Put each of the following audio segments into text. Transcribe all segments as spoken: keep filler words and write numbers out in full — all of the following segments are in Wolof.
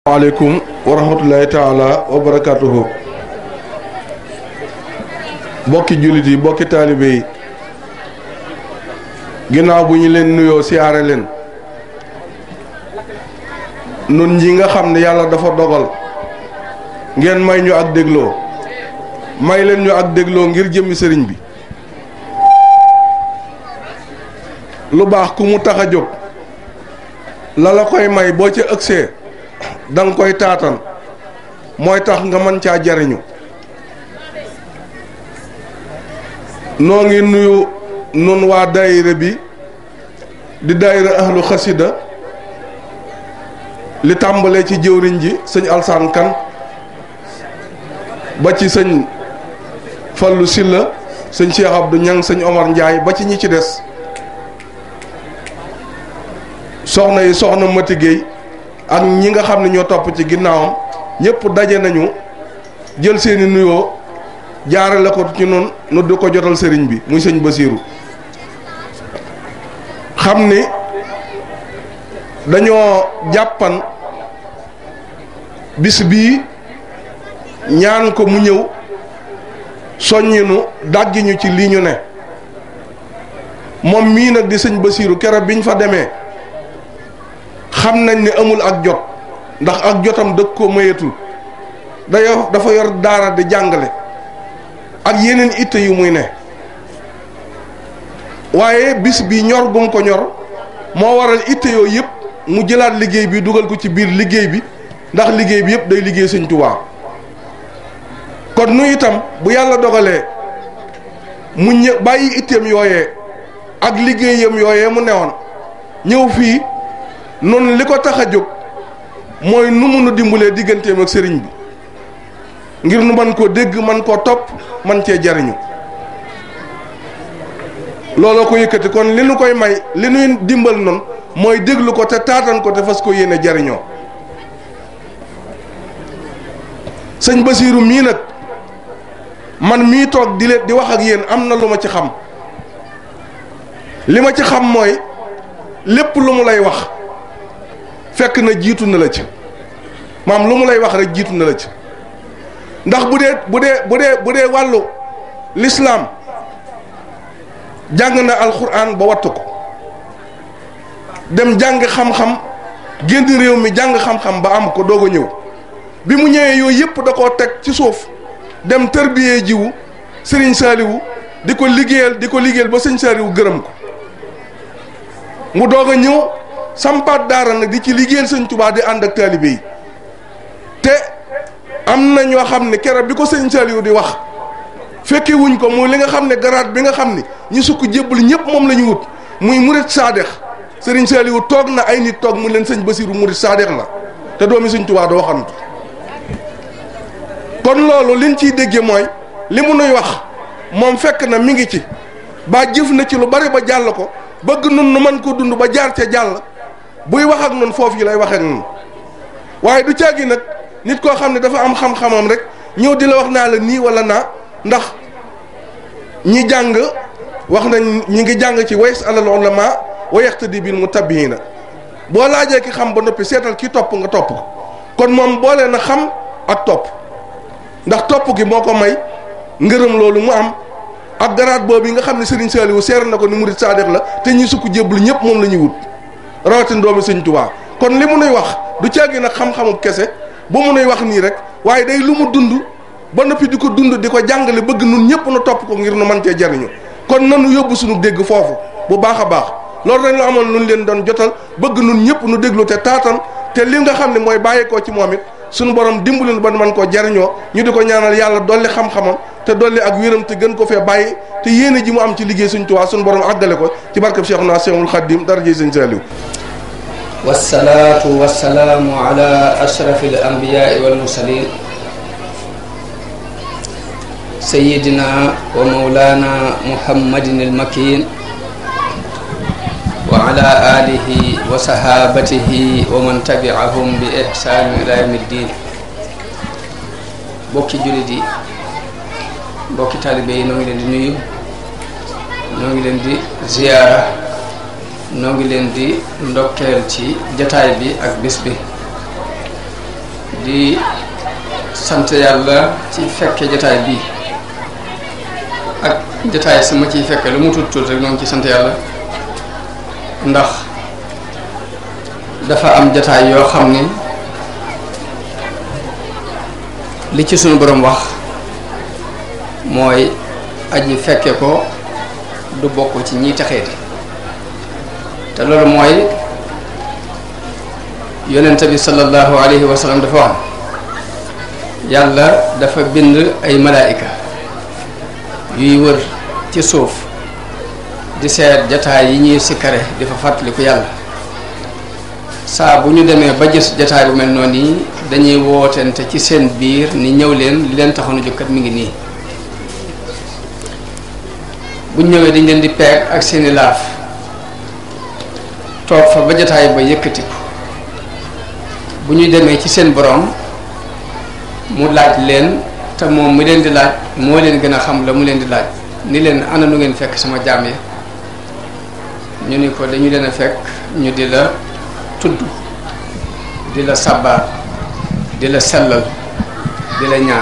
aleykum wa rahmatullahi taala wa barakatuhu. bokki jullit yi bokki taalibe yi ginnaaw bu ñu leen nuyoo siyaare leen nun ñi nga xam ne yàlla dafa dogal ngeen may ñu ak dégloo may leen ñu ak dégloo ngir jëmmi sëriñ bi. lu baax ku mu tax a jóg la la koy may boo ca ëgsee danga koy taatan mooy tax nga mën caa jariñu. noo ngi nuyu nun waa daayira bi di daayira ahlu xasida li tàmbalee ci jëwriñ ji sëñ Alsaan Kan ba ci sëñ Fallu Silla sëñ Cheikh Abdou Ñang sëñ Omar Njaay ba ci ñi ci des soxna yi soxna Mati Géey ak ñi nga xam ne ñoo topp ci ginnaawam ñëpp daje nañu jël seeni nuyoo jaarale ko ci noonu nu di ko jotal sëriñ bi muy sëñ Basiiru xam ni dañoo jàppan bis bii ñaan ko mu ñëw soññinu dàggiñu ci lii ñu ne moom mii nag di sëñ Basiiru keroog biñ fa demee xam nañ ni amul ak jot ndax ak jotam dëkk ko mayetul dayo dafa yor daara di jàngale ak yeneen itte yu muy ne waaye bis bi ñor gum ko ñor moo waral itte yooyu yëpp mu jëlaat liggéey bi dugal ko ci biir liggéey bi ndax liggéey bi yëpp day liggéey Sëñ Tuubaa kon nu itam bu yàlla dogalee mu ñë bàyyi itteem yooyee ak liggéeyam yooyee mu newoon ñëw fii noonu li ko tax a jóg mooy nu mu nu dimbalee digganteem ak sëriñ bi ngir nu man koo dégg man koo topp man cee jariñu looloo ko yëkkati kon li nu koy may li nuy dimbal noonu mooy déglu ko te taatan ko te fas ko yéene jariñoo sëñ Basiiru mii nag man mii toog di leen di wax ak yéen am na lu ma ci xam li ma ci xam mooy lépp lu mu lay wax fekk na jiitu na la ci maam lu mu lay wax rek jiitu na la ci ndax bu dee bu dee bu dee bu dee wàllu lislaam jàng na alxuraan ba wattu ko dem jàng xam-xam génn réew mi jàng xam-xam ba am ko doog a ñëw bi mu ñëwee yooyu yëpp da koo teg ci suuf dem tërbiyee jiwu sëriñ Saaliwu di ko liggéeyal di ko liggéeyal ba sëñ Saaliwu gërëm ko mu doog a ñëw sampaat daara nag di ci liggéeyal sëñ Tuubaa di ànd ak taalibe yi te am na ñoo xam ne keroog bi ko sëñ Saliou di wax fekke wuñ ko muy li nga xam ne garaat bi nga xam ne ñi sukk jébbal ñëpp moom la ñu wut muy murit saadex sëriñ Saliou toog na ay nit toog mu leen sëñ Basiiru murit saadex la te doomi sëñ Tuubaa doo waxantu kon loolu liñ ciy déggee mooy li mu nuy wax moom fekk na mi ngi ci ba jëf na ci lu bari ba jàll ko bëgg nun nu mën ko dund ba jaar ca jàll buy wax ak nun foofu yi lay wax ak nun waaye du caagi nag nit koo xam ne dafa am xam-xamam rek ñëw di la wax naa la nii wala naa ndax ñi jàng wax nañ ñi ngi jàng ci ways alal ulama wa yaqtadi bil mutabbiina boo laajee ki xam ba noppi seetal ki topp nga topp ko kon moom boole na xam ak topp ndax topp gi moo ko may ngërëm loolu mu am ak garaat boobu yi nga xam ne Serigne Saliou seer na ko ni murid saadex la te ñi sukk jébbalu ñëpp moom la ñuy wut rawatina doomi Sëñ Tuubaa kon li mu nuy wax du caagi nag xam-xamu kese bu mu nuy wax nii rek waaye day lu mu dund ba noppi di ko dund di ko jàngale bëgg nun ñëpp nu topp ko ngir nu mën cee jariñu kon nanu yóbbu suñu dégg foofu bu baax a baax loolu dañ la amoon lu ñu leen doon jotal bëgg nun ñëpp nu déglu te taatan te li nga xam ne mooy bàyyeekoo ci moom it suñu borom dimbali ba man koo jariñoo ñu di ko ñaanal yàlla dolli xam-xamam te dolli ak wéram te gën ko fee bàyyi te yéene ji mu am ci liggéey Sëñ Tuubaa suñu borom àggale ko ci barkab Cheikhuna Cheikhul Khadim darajey Sëñ Saliou. wasalaatu wasalaamu ala ashrafil anbiyaai wal mursalin sayyidina wa mawlana muhammadin al makin wa ala alihi wa sahabatihi wa man tabi'ahum bi ihsan ila yawmi ddin. bokki jullit yi bokki taalibe yi noo ngi leen di nuyu noo ngi leen di ziyaara noo ngi leen di ndokkeel ci jataay bi ak bis bi di sant yàlla ci fekke jataay bii ak jataay sama ciy fekke lu mu tuut tuut rek noonu ci sant yàlla ndax dafa am jataay yoo xam ni li ci sunu borom wax mooy aji fekke ko du bokk ci ñiy texeeti te loolu mooy yonent bi sallallahu alayhi wa sallam dafa wax yàlla dafa bind ay malaayika yuy wër ci suuf di seet jataay yi ñuy sikkare di fa fàttaliku yàlla saa bu ñu demee ba gis jataay bu mel noonu yi dañuy wootente ci seen biir ni ñëw leen li leen taxoon a jóg kat mi ngi nii bu ñu ñëwee dañ leen di peeg ak seeni laaf toog fa ba jataay ba yëkkatiku bu ñuy demee ci seen borom mu laaj leen te moom mu leen di laaj moo leen gën a xam la mu leen di laaj ni leen ana nu ngeen fekk sama jaam yi ñu ni ko dañu leen a fekk ñu di la tudd di la sabbaar di la sellal di la ñaan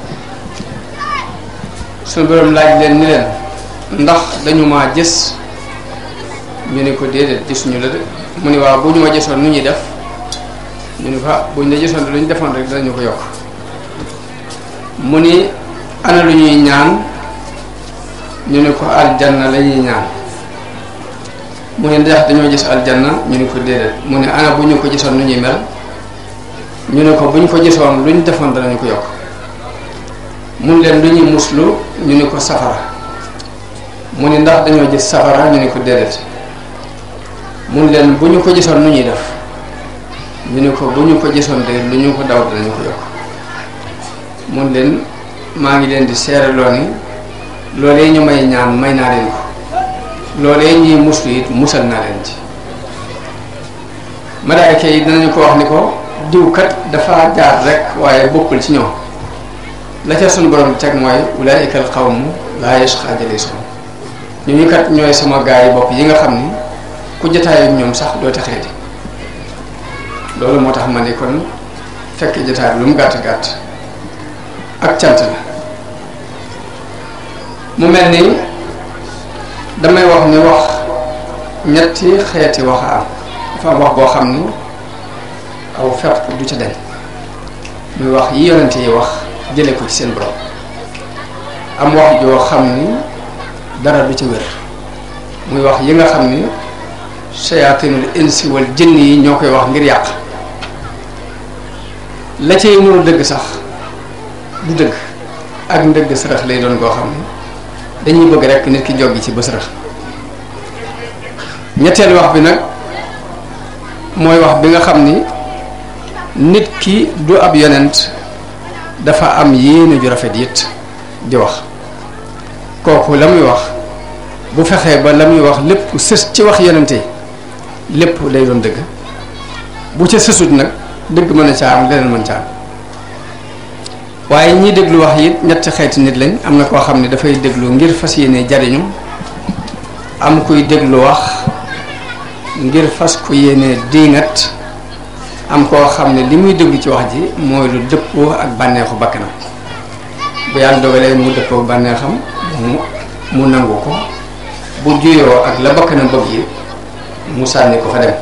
suñu borom laaj leen ni leen ndax dañu maa gis ñu ni ko déedéet gisuñu la de mu ni waaw bu ñu ma gisoon nu ñuy def ñu ni ko bu ñu la gisoon lu ñu defoon rek danañu ko yokk mu ni ana lu ñuy ñaan ñu ni ko aljanna la ñuy ñaan mu ni ndax dañoo gis aljanna ñu ni ko déedéet mu ni ana bu ñu ko gisoon nu ñuy mel ñu ne ko bu ñu ko gisoon lu ñu defoon danañu ko yokk mun leen lu ñuy muslu ñu ni ko safara mu ni ndax dañoo gis safara ñu ni ko déedéet mun leen bu ñu ko gisoon nu ñuy def ñu ni ko bu ñu ko gisoon de lu ñu ko daw danañu ko yokk mun leen maa ngi leen di seeraloo ni loolee ñu may ñaan may naa leen ko loolee ñuy muslu it musal naa leen ci malaayka yi dinañu ko wax ni ko diw kat dafa jaar rek waaye bokkul ci ñoom la ca sunu borom teg mooy ulaa'ikal qawmu laa yashqaa jaliisuhum ñu ñu kat ñooy sama gaa yi bopp yi nga xam ni ku jotaay ak ñoom sax doo texee di loolu moo tax ma ni kon fekk jotaay bi lu mu gàtt gàtt ak cant la mu mel ni damay wax ni wax ñetti xeeti wax a am dafa am wax boo xam ni aw fepp du ca dañ muy wax yi yonente yi wax jële ko ci seen borom am wax joo xam ni dara du ca wér muy wax yi nga xam ni sayaatinul insi wal jinn yi ñoo koy wax ngir yàq la cay nuru dëgg sax du dëgg ak ndëgg sërëx lay doon goo xam ni dañuy bëgg rekk nit ki joggi ci ba sërëx ñetteel wax bi nag mooy wax bi nga xam ni nit ki du ab yonent dafa am yéene ju rafet it di wax kooku la muy wax bu fexee ba la muy wax lépp sës ci wax yonente lépp lay doon dëgg bu ca sësut nag dëgg mën a caa am leneen mën caa am waaye ñiy déglu wax it ñetti xeeti nit lañ am na koo xam ne dafay déglu ngir fas yéene jariñu am kuy déglu wax ngir fas ku yéene diingat am koo xam ne li muy déglu ci wax ji mooy lu dëppoo ak bànneexu bakkanam bu yàlla dogalee mu dëppoo bànneexam mu mu nangu ko bu juyoo ak la bakkanam bëgg yi mu sànni ko fa dem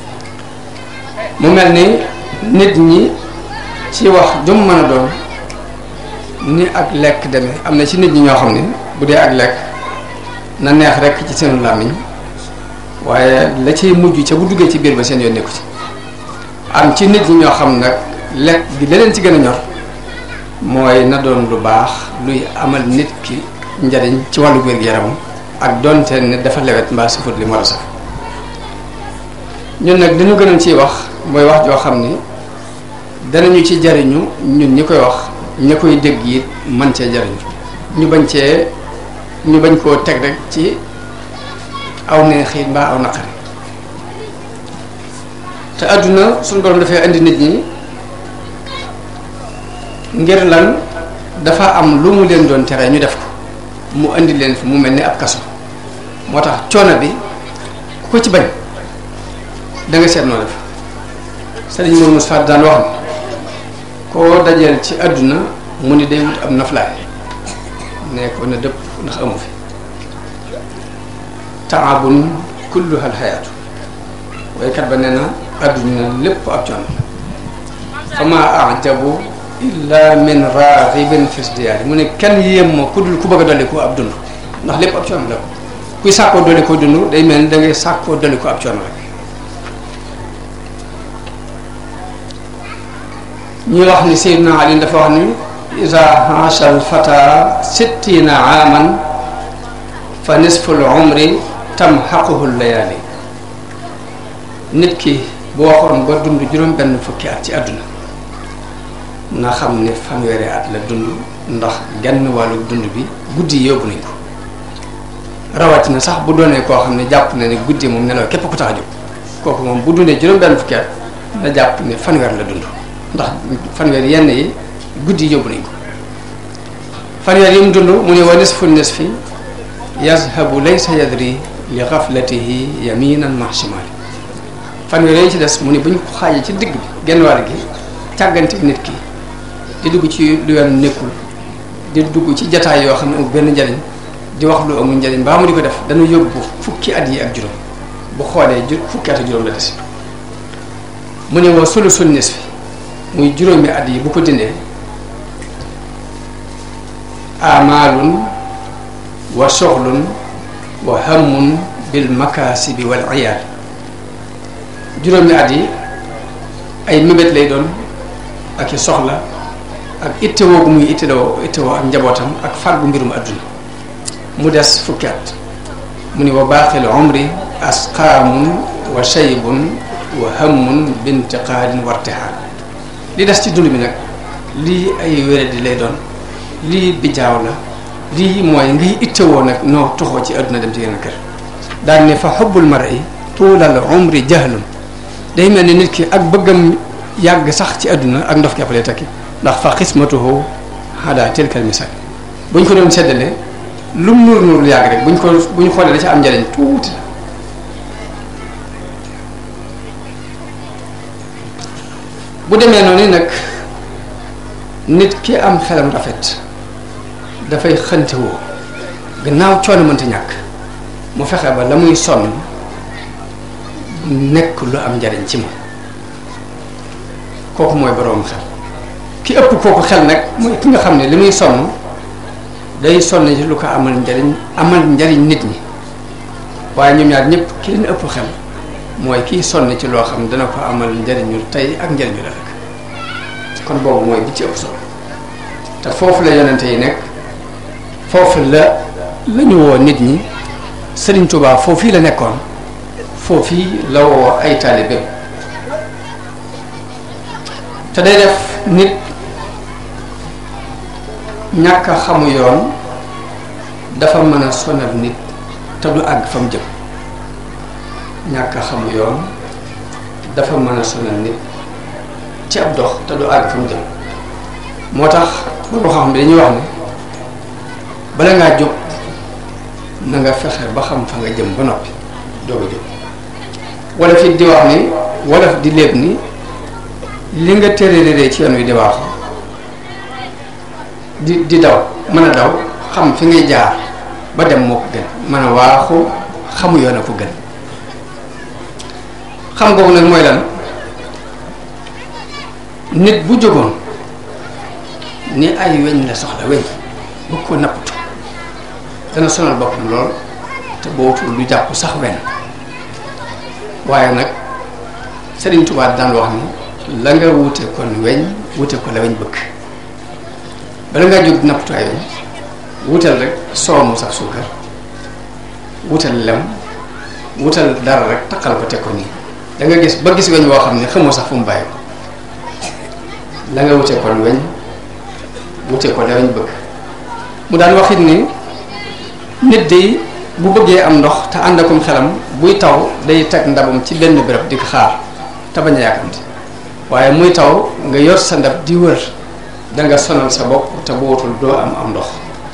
mu mel ni nit ñi ci wax jum mën a doon ni ak lekk demee am na ci nit ñi ñoo xam ne bu dee ak lekk na neex rekk ci seenu làmmiñ waaye la ciy mujj ca bu duggee ci biir ba seen yoon nekku ci am ci nit ñi ñoo xam nag lekk gi leneen ci gën a ñor mooy na doon lu baax luy amal nit ki njariñ ci wàllu wér-gu-yaramam ak doonte ne dafa lewet mbaa safut li mu war a saf ñun nag dañu gënoon ciy wax mooy wax joo xam ni danañu ci jariñu ñun ñi koy wax ña koy dégg it man cee jariñu ñu bañ cee ñu bañ koo teg rek ci aw neexit mbaa aw naqari te àdduna suñu borom dafay indi nit ñi ngir lan dafa am lu mu leen doon tere ñu def ko mu indi leen fi mu mel ni ab kaso moo tax coono bi ku ko ci bañ da nga seet noo def Sëriñ Mourou Moussa daan wax koo dajeel ci àdduna mu ni day wut am naflaay ne ko na dëpp ndax amu fi taabun kulluha alxayaatu waykat ba nee na àdduna lépp ab coono fa ma ajabu illa min raghibin fi isdiyaadi mu ne kenn yéem ma ku dul ku bëgg a dolli ko ab dund ndax lépp ab coono la kuy sàkkoo dolli ko dund day mel ni da ngay sàkkoo dolli ko ab coono rek ñuy wax ni Seydina Ali dafa wax ni iza haasha al fata sittina aaman fa nisfu al umri tamhaquhu al layaali nit ki bu waxoon ba dund juróom benn fukki at ci àdduna na xam ne fanweeri at la dund ndax genn wàllu dund bi guddi yóbbu nañ ko rawatina sax bu doonee koo xam ne jàpp na ne guddi moom nelaw képp ku tax a jóg kooku moom bu dundee juróom benn fukki at na jàpp ne fanweer la dund ndax fanweer yenn yi guddi yóbbu nañ ko fanweer yi mu dund mu ne wa nisfu nisfi yazhabu laysa yadri li ghaflatihi yaminan ma shimali fanweer yooyu ci des mu ne bu ñu ko xaajee ci digg bi genn wàll gi càggante nit ki di dugg ci lu yoon nekkul di dugg ci jataay yoo xam ne amul benn njariñ di wax lu amul njariñ baa mu di ko def dana yóbbu fukki at yi ak juróom bu xoolee ju fukki at ak juróom la des mu ne wa sulusu nisfi muy juróomi at yi bu ko dindee amaalun wa soxlun wa hammun bil makaasibi wal iyaal juróomi at yi ay mébét lay doon ak i soxla ak ittewoo gu muy ittewoo ittewoo ak njabootam ak fàggu mbirum adduna mu des fukki at mu ni wa baaxil umri asqaamun wa shaybun wa hammun bintiqaalin wartihaal li des ci dund bi nag lii ay wéradi lay doon lii bijaaw la lii mooy ngay ittewoo nag noo toxoo ci adduna dem ci yenn kër daal ne fa xubbul mar'i tuulal umri jahlun day mel ni nit ki ak bëggam yàgg sax ci adduna ak ndof kepp lay tekki ndax fa xismatuhu hada tilkal misal buñ ko doon seddalee lu mu nuur nuur lu yàgg rek buñ ko buñ xoolee da ci am njariñ tuuti la bu demee noonu nag nit ki am xelam rafet dafay xëntewoo gannaaw coono mënta ñàkk mu fexe ba la muy sonn nekk lu am njariñ ci moom kooku mooy boroom xel ki ëpp kooku xel nag mooy ki nga xam ne li muy sonn day sonn ci lu ko amal njariñ amal njariñ nit ñi waaye ñoom ñaar ñëpp ki leen ëpp xel mooy kiy sonn ci loo xam ne dana ko amal njariñu tey ak njariñu la rek kon boobu mooy bi ci ëpp solo te foofu la yonente yi nekk foofu la la ñu woo nit ñi Sëriñ Tuubaa foofii la nekkoon foofii la woo ay taalibe te day def nit ñàkk a xamu yoon dafa mën a sonal nit te du àgg fa mu jëm ñàkk a xamu yoon dafa mën a sonal nit ci ab dox te du àgg fa mu jëm moo tax boo xam ne dañuy wax ne bala ngaa jóg na nga fexe ba xam fa nga jëm ba noppi doog a jóg wala fi di wax ni wala di léeb ni li nga téeréeree ci yoon wi di waaxu di di daw mën a daw xam fi ngay jaar ba dem moo ko gën mën a waaxu xamu yoon a ko gën xam googu nag mooy lan nit bu jógoon ni ay weñ la soxla weñ bu ko nappatu dana sonal boppam lool te bootul du jàpp sax wenn waaye nag Sëriñ Tuubaa daan wax ni la nga wute kon weñ wute ko la weñ bëgg bala ngaa jóg nappatu ay weñ wutal rek soow mu sax suukar wutal lem wutal dara rek takkal ko teg ko nii da nga gis ba gis weñ woo xam ne xamoo sax fu mu bàyyi ko la nga wute kon weñ wute ko la weñ bëgg mu daan waxit ni nit de bu bëggee am ndox te ànd akum xelam buy taw day teg ndabam ci benn béréb di ko xaar te bañ a yàkkamti waaye muy taw nga yor sa ndab di wër da nga sonal sa bopp te bootul doo am am ndox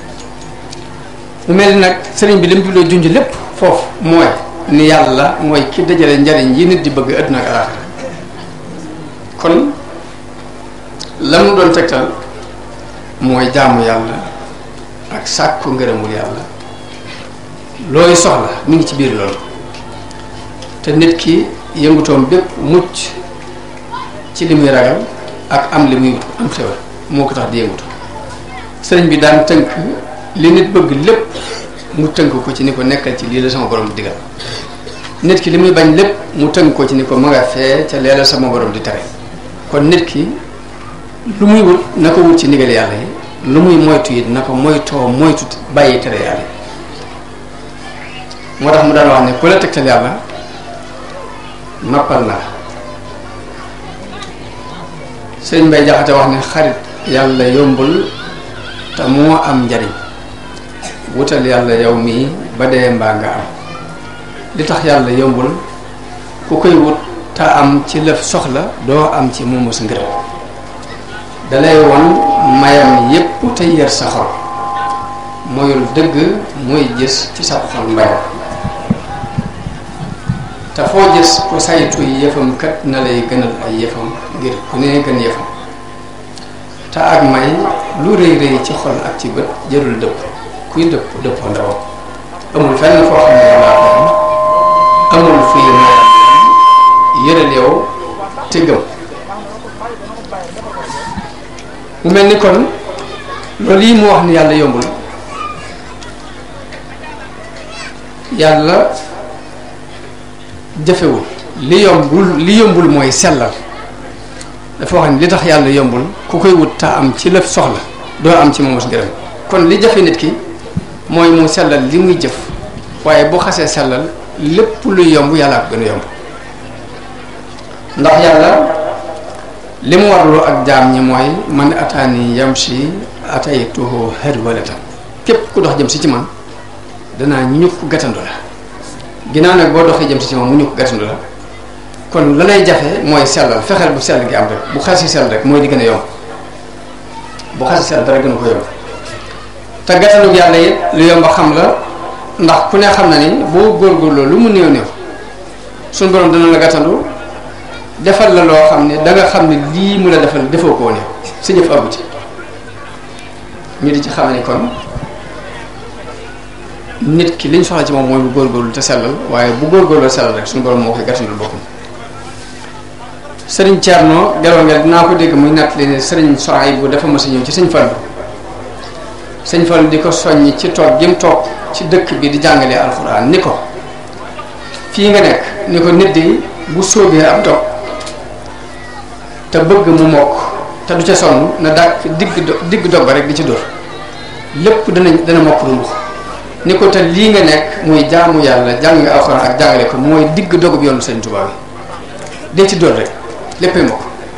mu mel ni nag sëriñ bi li mu jubloo junj lépp foofu mooy ni yàlla mooy ki dajale njariñ yi nit di bëgg àdduna ak alaaxira kon la mu doon tegtal mooy jaamu yàlla ak sàkku ngërëmul yàlla looy soxla mi ngi ci biir loolu te nit ki yëngutoom bépp mucc ci li muy ragal ak am li muy am xewal moo ko tax di yëngutu sëriñ bi daan tënk li nit bëgg lépp mu tënk ko ci ni ko nekkal ci lii la sama borom di digal nit ki li muy bañ lépp mu tënk ko ci ni ko ma nga fee ca lee la sama borom di tere kon nit ki lu muy wut na ko wut ci ndigal yàlla yi lu muy moytu it na ko moytoo moytu bàyyi tere yàlla yi moo tax mu daan wax ne ku la tegtal yàlla noppal na sëñ Mbay Jaxate wax ne xarit yàlla yombul te moo am njariñ wutal yàlla yow mii ba dee mbaa nga am li tax yàlla yombul ku koy wut te am ci lëf soxla doo am ci moomu sa ngërëm dalay won mayam yépp te yër sa xol moyul dëgg mooy gis ci sa xol mbayam te foo gis ku saytu yëfam kat na lay gënal ay yëfam ngir ku ne gën yëfam te ak may lu rëy rëy ci xol ak ci bët jërul dëpp kuy dëpp dëppoo ndawam amul fenn foo xam ne yàllaa ko am amul fuy mayam yëral yow te gëm mu mel ni kon loolu yi mu wax ni yàlla yombul yàlla jafewul li yombul li yombul mooy sellal dafa wax ni li tax yàlla yombul ku koy wut te am ci lëf soxla doo am ci moom mos ngërëm kon li jafe nit ki mooy mu sellal li muy jëf waaye boo xasee sellal lépp luy yomb yàlla ko gën a yomb ndax yàlla li mu warloo ak jaam ñi mooy man ataani yamshi ataytuhu harwalatan képp ku dox jëm si ci man danaa ñukk gàttandu la ginnaaw nag boo doxee jëm si ci man mu ñukk gàttandu la kon la lay jafe mooy sellal fexeel bu sell gi am rek bu xasi sell rek mooy di gën a yomb bu xasi sell dara gën a ko yomb te gàttandu yàlla it lu yomb a xam la ndax ku ne xam na ni boo góorgóorloo lu mu néew néew suñu borom dana la gàttandu defal la loo xam ne da nga xam ne lii mu la defal defoo koo ne sa jëf abu ci ñu di ci xam ne kon nit ki liñ soxla ci moom mooy bu góorgóorlu te sellal waaye bu góorgóorloo sellal rek suñu borom moo koy gàttandul boppam sëriñ Thierno Gelongel dinaa ko dégg muy natt li ne sëriñ Sohaybu bu dafa mas a ñëw ci sëñ Fallu sëñ Fallu di ko soññ ci toog gi mu toog ci dëkk bi di jàngalee alxuraan ni ko fii nga nekk ni ko nit di bu sóobee ab dog te bëgg mu mokk te du ca sonn na daag fi digg do digg dog ba rek di ci dóor lépp dana dana mokk rumbux ni ko te lii nga nekk muy jaamu yàlla jàng alxuraan ak jàngale ko mooy digg dogub yoonu Sëriñ Tuubaa bi dee ci dóor rek léppay mokk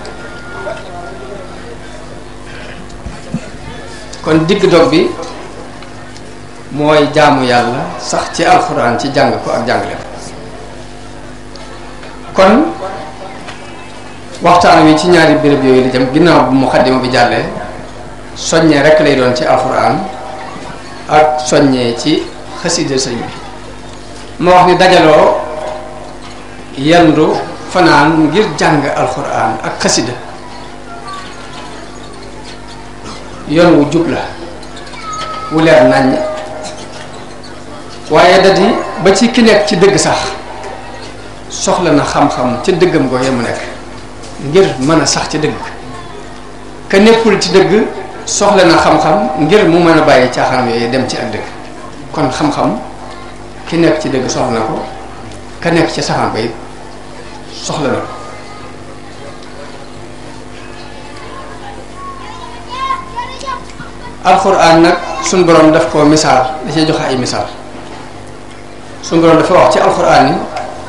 kon digg dog bi mooy jaamu yàlla sax ci alxuraan ci jàng ko ak jàngale ko kon waxtaan wi ci ñaari béréb yooyu la jëm ginnaaw bu muqaddima bi jàllee soññee rekk lay doon ci alxuraan ak soññee ci xasida sëñ bi ma wax ni dajaloo yendu fanaan ngir jàng alxuraan ak xasida yoon wu jub la wu leer naññ waaye da di ba ci ki nekk ci dëgg sax soxla na xam-xam ca dëggam googu mu nekk ngir mën a sax ci dëgg ka nekkul ci dëgg soxla na xam-xam ngir mu mën a bàyyi caaxaanam yooyu dem ci ak dëgg kon xam-xam ki nekk ci dëgg soxla na ko ka nekk ci saxaan ba it soxla na ko alxuraan nag suñ boroom daf ko misaal da cee joxe ay misaal suñ boroom dafa wax ci alxuraan ni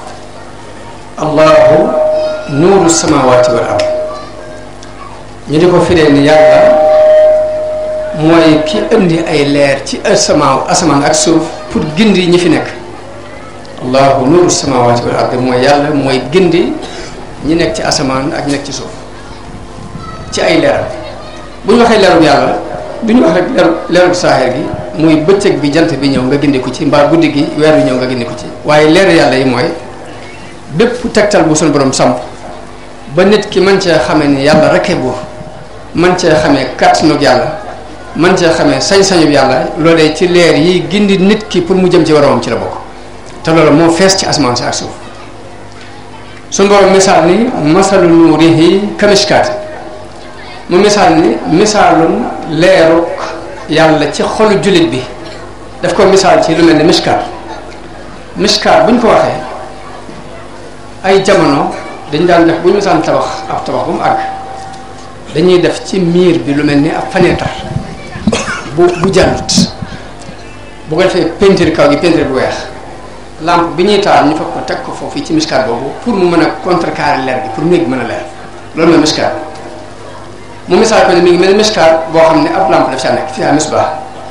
allahu nuuru samawati wal ard ñu di ko firee ni yàlla mooy ki indi ay leer ci asamaaw asamaan ak suuf pour gindi ñi fi nekk allahu nuuru samawati wal ard mooy yàlla mooy gindi ñi nekk ci asamaan ak ñi nekk ci suuf ci ay leeral bu ñu waxee leerub yàlla du ñu wax rek leeru leerub saaxir gi muy bëccëg bi jant bi ñëw nga gindi ko ci mbaa guddi gi weer bi ñëw nga gindi ko ci waaye leer yàlla yi mooy bépp tegtal bu suñu borom samp ba nit ki mën cee xamee ni yàlla rekkee buur man cee xamee kàttanug yàlla man cee xamee sañ-sañub yàlla loolee ci leer yi gindi nit ki pour mu jëm ci waromam ci la bokk te loolu moo fees ci asamaan si ak suuf suñu borom misaal ni masalu nuurihi kamishkaat mu misaal ni misaalum leeruk yàlla ci xolu jullit bi daf ko misaal ci lu mel ni mishkaat mishkaat bu ñu ko waxee ay jamono dañ daan def bu ñu misaan tabax ab tabax bu mu àgg dañuy def ci miir bi lu mel ni ab fenêtre bu bu jàllut bu ko defee peinture kaw gi peinture bu weex lampe bi ñuy taal ñu fekk ko teg ko foofu ci mishkaat boobu pour mu mën a contrecarrer leer bi pour néeg bi mën a leer loolu mooy mishkaat mu misaal ko ne mi ngi mel ni mishkaat boo xam ne ab lampe daf saa nekk fi misbah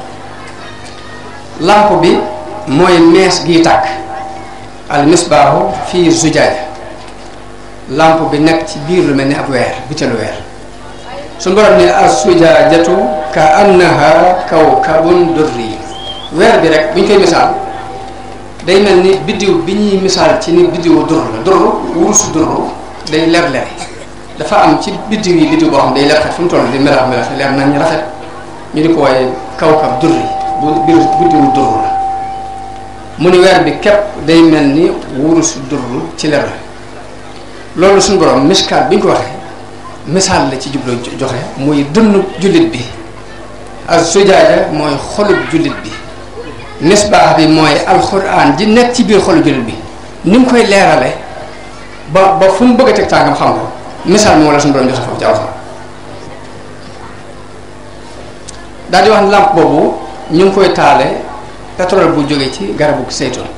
lampe bi mooy mees gii tàkk al misbaahu fii zujaaja lampe bi nekk ci biir lu mel ni ab weer bitelu weer su borom ne as sujaajatu ka annaha kawkabun durri weer bi rek bu ñu koy misaal day mel ni biddiw bi ñuy misaal ci ni biddiwu dur la dur wurusu dur day leer leer dafa am ci biddiw yi biddiw boo xam day leer xet fu mu toll di melax melax leer nañ ñu rafet ñu di ko waaye kawkab durri bu biir biddiwu dur la mu ni weer bi képp day mel ni wurusu dur ci leer la loolu suñu borom miskaat bi ñu ko waxee misaal la ci jubloo joxe muy dënnu jullit bi ak sujaaja mooy xolub jullit bi misbaax bi mooy alxuraan ji nekk ci biir xolu jullit bi ni mu koy leerale ba ba fu mu bëgg a teg tàngam xam ko misaal moo la suñu borom joxe foofu ci alxuraan daal di wax ne làmp boobu ñu ngi koy taale pétrole bu jóge ci garabu zeytoon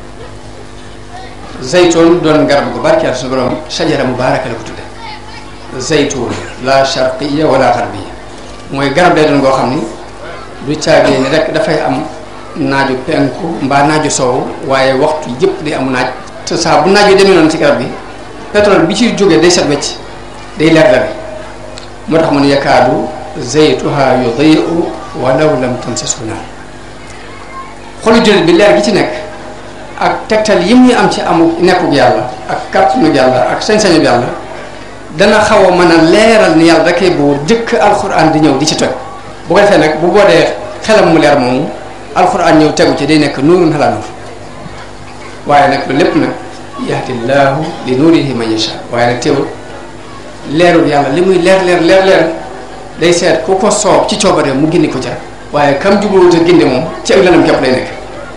zeytoon doon garab gu barkeel suñu borom sajara mubaaraka la ko tudde zeytoon la sharqiya wala garbiya mooy garab lay doon goo xam ni du caagee ni rek dafay am naaju penku mbaa naaju soow waaye waxtu yëpp day amu naaj te saa bu naaj yu demee noonu ci garab bi pétrole bi ci jógee day set wecc day leer la moo tax mu ne yakaadu zeytuha yudiu walaw lam tamsashu naar xolu jullit bi leer gi ci nekk ak tegtal yi muy am ci amu nekkug yàlla ak kàttanu yàlla ak sañ-sañu yàlla dana xaw a mën a leeral ni yàlla da koy buur jëkk alxuraan di ñëw di ci toj bu ko defee nag bu boodee xelam mu leer moomu alxuraan ñëw tegu ci day nekk nuurun ala nuur waaye nag lu lépp nag yahdillaahu li nuurihi man yasha waaye nag teewul leerul yàlla li muy leer leer leer leer day seet ku ko soob ci coobare mu gindi ko ca waaye kam jubluwut a gindi moom ci ak lanam képp lay nekk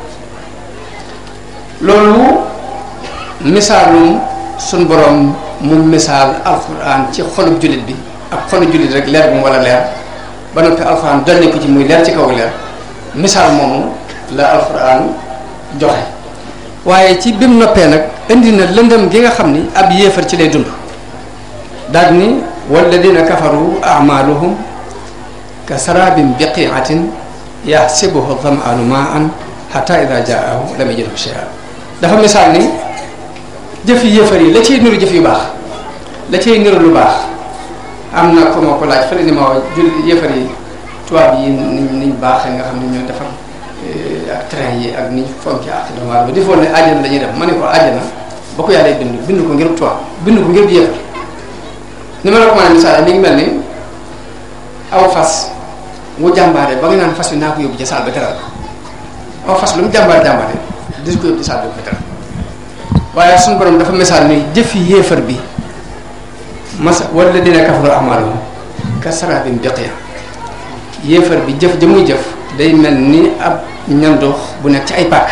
loolu misaalum suñ borom mu misaal alxuraan ci xolub jullit bi ak xolub jullit rek leer bu mu wala leer ba noppi alxuraan dolli ko ci muy leer ci kaw leer misaal moomu la alxuraan joxe waaye ci bim noppee nag indi na lëndëm gi nga xam ni ab yéefar ci lay dund daal ni walladina kafaru amaluhum ka sarabin biqiatin yaxsibuhu damaanu maan xata ida jaahu lam yajidhu shay'an dafa misaal ni jëfi yéefar yi la cay niru jëf yu baax la cay niru lu baax am na ko ma ko laaj fële ni ma jul yéefar yi tubaab yi niñ niñ baaxee nga xam ne ñoo defar ak train yi ak niñ fonki ak doomu aadama di foog ne àjjana la ñuy dem ma ne ko àjjana ba ko yàlla bind bind ko ngir tubaab bind ko ngir yéefar ni ma la ko mën a misaal mi ngi mel ni aw fas mu jàmbaare ba nga naan fas wi naa ko yóbbu ca saal ba teral aw fas lu mu jàmbaare jàmbaare dis ko yóbbu ci saal ba teral waaye suñu borom dafa misaal ni jëfi yéefar bi masa wala dina kafaru amaluhum ka sarabin biqiya yéefar bi jëf jëmuy jëf day mel ni ab ñandoox bu nekk ci ay pàkk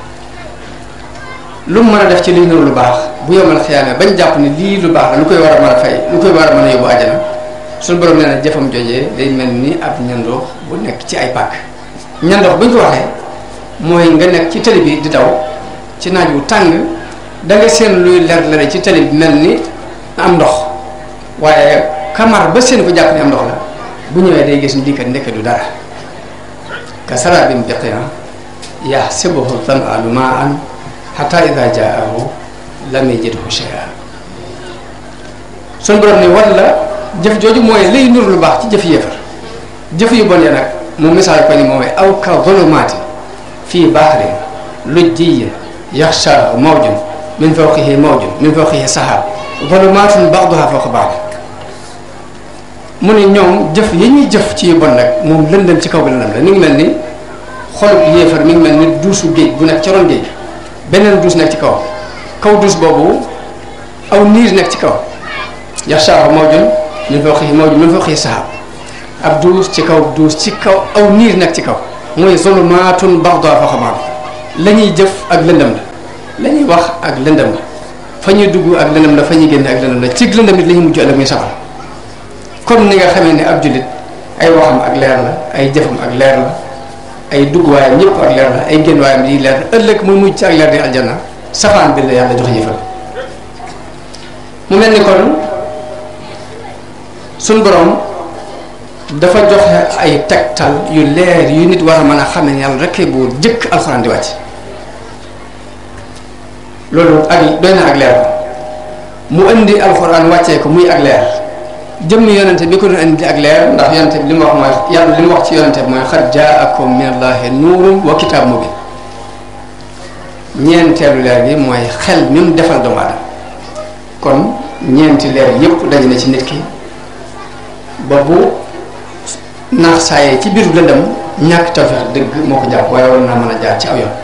lu mu mën a def ci li niru lu baax bu yomal xiyaame bañ jàpp ni lii lu baax la lu koy war a mën a fay lu koy war a mën a yóbbu àjjana suñu borom nee na jëfam jojee day mel ni ab ñandoox bu nekk ci ay pàkk ñandoox bu ñu ko waxee mooy nga nekk ci tëli bi di daw ci naaj wu tàng da nga seen luy leer lere ci tëli bi mel ni am ndox waaye kamar ba seen ko jàpp ni am ndox la bu ñëwee day gis ni lii kat ndekk du dara ka sarabin biqi'a yaxsibuhu damaanu maa'an hatta idha jaahu lam yajidhu shay'an suñu borom ni walla jëf jooju mooy lay nur lu baax ci jëf yéefar jëf yu bon ya nag mu misaal ko ni moom aw ka zulumaati fii bahrin lujjiyyin yaxshaahu mawjun min fawqihi mawjun min fawqihi sahaab zulumaatun ba'duha fawqa ba'd mu ne ñoom jëf yi ñuy jëf ci yu bon nag moom lëndëm ci kaw bi lëndëm la mi ngi mel ni xolub yéefar mi ngi mel ni duusu géej bu nekk ci ron géej beneen duus nekk ci kaw kaw duus boobu aw niir nekk ci kaw yaxshaahu mawjun min fawqihi mawjun min fawqihi sahaab ab duus ci kaw duus ci kaw aw niir nekk ci kaw mooy zulumaatun ba'duhaa fawqa ba'd la ñuy jëf ak lëndëm la la ñuy wax ak lëndëm la fa ñuy dugg ak lëndëm la fa ñuy génne ak lëndëm la ci lëndëm nit la ñuy mujj ëllëg muy safara comme ni nga xamee ne ab jullit ay waxam ak leer la ay jëfam ak leer la ay dugguwaayam ñëpp ak leer la ay génn waayam yi leer la ëllëg muy mujj ci ak leer di aljanna safaan bi la yàlla jox yëfal mu mel ni kon suñ borom dafa joxe ay tegtal yu leer yu nit war a mën a xam ne yàlla rekk bu jëkk alxuraan di wàcc loolu ak doy na ak leer mu indi alxuraan wàccee ko muy ak leer jëmmi yonente bi ko doon indi ak leer ndax yonente bi li mu wax mooy yàlla li mu wax ci yonente bi mooy xad jaakum min allahi nuurun wa kitaab mubin ñeenteelu leer gi mooy xel mi mu defal doomu aadama kon ñeenti leer yépp daje na ci nit ki ba bu naax saayee ci biiru lëndëm ñàkk tawfeex dëgg moo ko jàpp waaye war naa mën a jaar ci aw yoon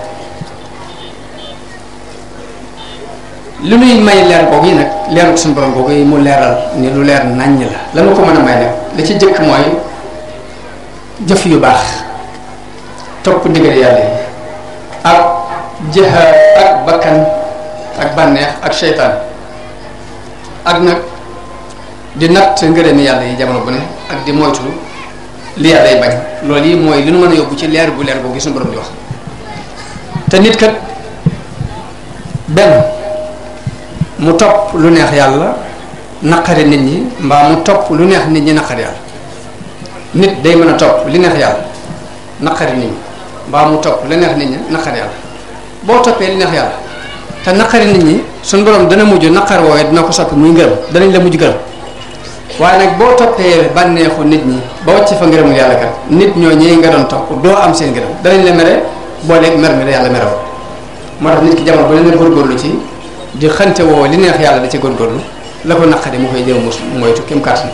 li nuy may leer googu yi nag leeru suñu borom googu yi mu leeral ni lu leer naññ la lanu ko mën a may nag la ci jëkk mooy jëf yu baax topp ndigal yàlla yi ak jihaad ak bakkan ak bànneex ak seytaan ak nag di natt ngërëmi yàlla yi jamono bu ne ak di moytu li yàlla yi bañ loolu yi mooy li nu mën a yóbbu ci leer bu leer googu suñu borom di wax te nit kat benn mu topp lu neex yàlla naqari nit ñi mbaa mu topp lu neex nit ñi naqari yàlla nit day mën a topp li neex yàlla naqari nit ñi mbaa mu topp lu neex nit ñi naqari yàlla boo toppee li neex yàlla te naqari nit ñi suñu borom dana mujj naqar woowee dina ko soppi muy ngërëm danañ la mujj gërëm waaye nag boo toppee bànneexu nit ñi ba wàcc fa ngërëmul yàlla kat nit ñoo ñee nga doon topp doo am seen ngërëm danañ la mere booleeg mer mi la yàlla merew moo tax nit ki jamono bu leen góorgóorlu ci di xante woo li neex yàlla da ci góorgóorlu la ko naqari mu koy jëm mos moytu kem kàttan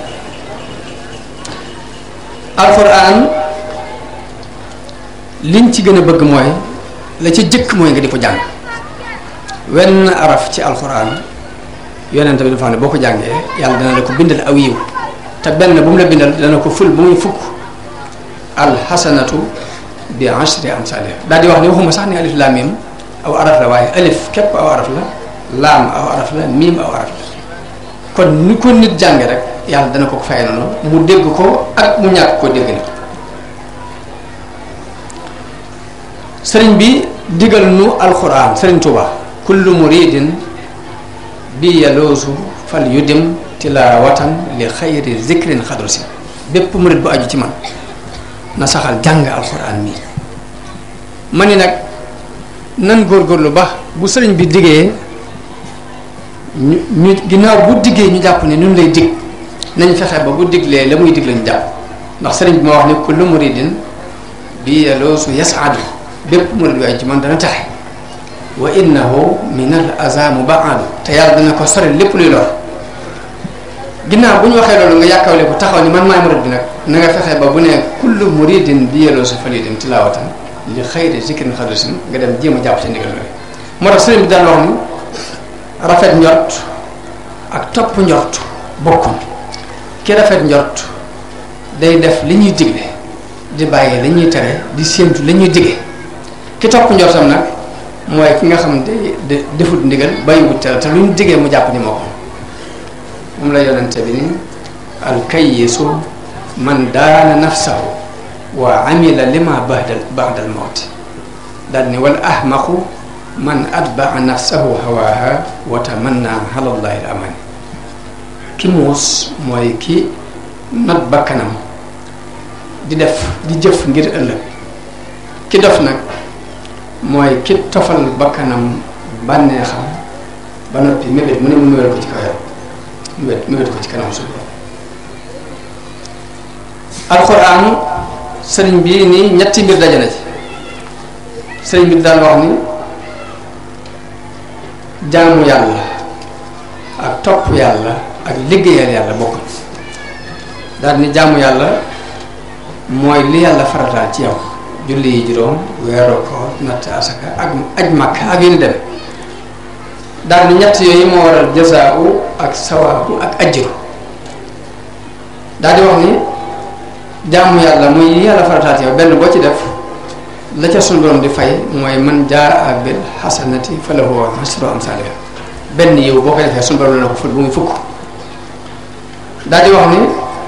alxuraan liñ ci gën a bëgg mooy la ci jëkk mooy nga di ko jàng wenn araf ci alxuraan yonent bi dafa ne boo ko jàngee yàlla dana la ko bindal aw yiw te benn bu mu la bindal dana ko ful bu muy fukk alxasanatu bi ashri amsalih daal di wax ne waxuma sax ni alif laam miim aw araf la waaye alif képp aw araf la laam aw araf la miim aw araf la kon ni ko nit jànge rek yàlla dana ko ko fay noonu mu dégg ko ak mu ñàkk koo dégg na sëriñ bi digal nu alxuraan sëriñ Tuuba kullu muridin bi yaloosu fal yudim tilawatan li xayri zikrin xadru si bépp murid bu aju ci man na saxal jàng alxuraan mi ma ni nag nan góorgóorlu ba bu sëriñ bi diggee ñu ñu ginnaaw bu diggee ñu jàpp ne ñun lay dig nañ fexe ba bu diglee la muy dig lañu jàpp ndax sëriñ bi ma wax ne kullu muridin bi yaloosu yasaadu bépp murid bu aju ci man dana taxe wa innahu min al azamu baadu te yàlla dina ko sori lépp luy lor ginnaaw bu ñu waxee loolu nga yàkkawle ko taxaw ni man maay murid bi nag na nga fexe ba bu ne kullu muridin bi yeloo su fali dem tilawatan li xayri zikrin xadusin nga dem jéem a jàpp ci ndigal loolu moo tax sëriñ bi daan wax ni rafet njort ak topp njort bokkuñ ki rafet njort day def li ñuy digle di bàyyi li ñuy tere di séentu li ñuy dige ki topp njortam nag mooy ki nga xam ne defut ndigal bàyyiwut tere te lu ñu digee mu jàpp ni moo ko moom la yonente bi ni alkayisu man daana nafsahu wa amila lima badal badal mawti daal ni wal ahmaqu man atbaa nafsahu hawaha wa tamanna ala llahi al amani ki muus mooy ki not bakkanam di def di jëf ngir ëllëg ki dof nag mooy ki tofal bakkanam bànneexam ba noppi mébét mu ne mu mébét ko ci kaw yow mébét mébét ko ci kanam suuf alxuraan sëriñ bi nii ñetti mbir daje na ci sëriñ bi daan wax ni jaamu yàlla ak topp yàlla ak liggéeyal yàlla bokkuñ daal ni jaamu yàlla mooy li yàlla farataal ci yow julli yi juróom weeroo ko natt asaka ak aj makka ak yu ni dem daal ni ñett yooyu moo waral jazaa'u ak sawaabu ak ajru daal di wax ni jaamu yàlla muy li yàlla farataal ci yow benn boo ci def la ca sunu borom di fay mooy man jaa bil hasanati falahu ashru amsaaliha benn yow boo ko defee sunu borom la ko ful bu muy fukk daal di wax ni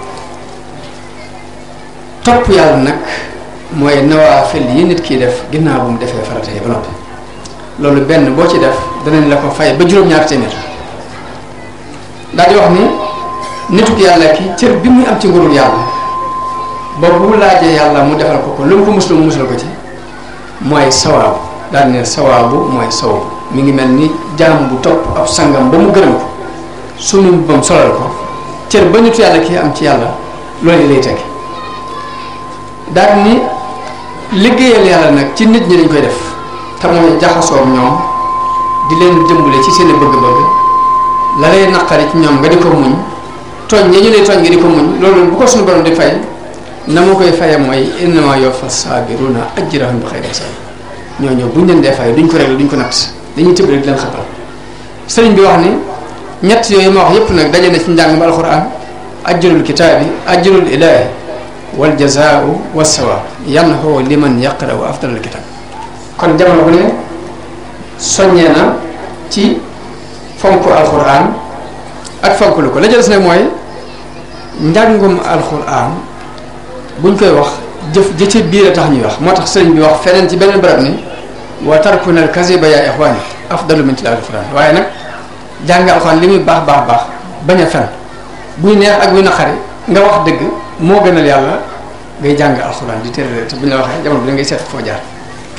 topp yàlla nag mooy nawaafil yi nit kiy def ginnaaw bu mu defee farata yi ba noppi loolu benn boo ci def danañ la ko fay ba juróom-ñaari téeméer daal di wax ni nituk yàlla ki cër bi muy am ci nguurul yàlla ba bu laajee yàlla mu defal ko ko lu mu ko muslu mu musal ko ci mooy sawaabu daal ne sawaabu mooy sawabu mi ngi mel ni jaam bu topp ab sangam ba mu gërëm ko sunu bam solal ko cër ba nitu yàlla ki am ci yàlla loolu lay teg daal ni liggéeyal yàlla nag ci nit ñi dañ koy def te mooy jaxasoom ñoom di leen jëmbale ci seen bëgg-bëgg la lay naqari ci ñoom nga di ko muñ tooñ ñi ñu lay tooñ nga di ko muñ loolu bu ko suñu borom di fay na ma koy faye mooy innama yuwaffa saabiruna ajrahum bi xayri hisaab ñooñu buñ leen dee fay duñ ko réglé duñ ko natt dañuy tëb rek di leen xatal sëriñ bi wax ni ñett yooyu ma wax yépp nag daje na ci njàng ba alxuraan ajrul kitaabi ajrul ilaahi wal jazaau wa sawaab yanhu liman yaqra'u afdalal kitaab kon jamono bu ne soññee na ci fonk alxuraan ak fonk lu ko la jëls ne mooy njàngum alxuraan buñ koy wax jëf jë ci biir a tax ñuy wax moo tax sëriñ bi wax feneen ci beneen barab ni wa tarkuna al kaziba yaa ixwaani afdalu min tilaawati alxuraan waaye nag jàng alxuraan li muy baax baax baax bañ a fen buy neex ak buy naqari nga wax dëgg moo gënal yàlla ngay jàng alxuraan di tere te buñ la waxee jamono bi da ngay seet foo jaar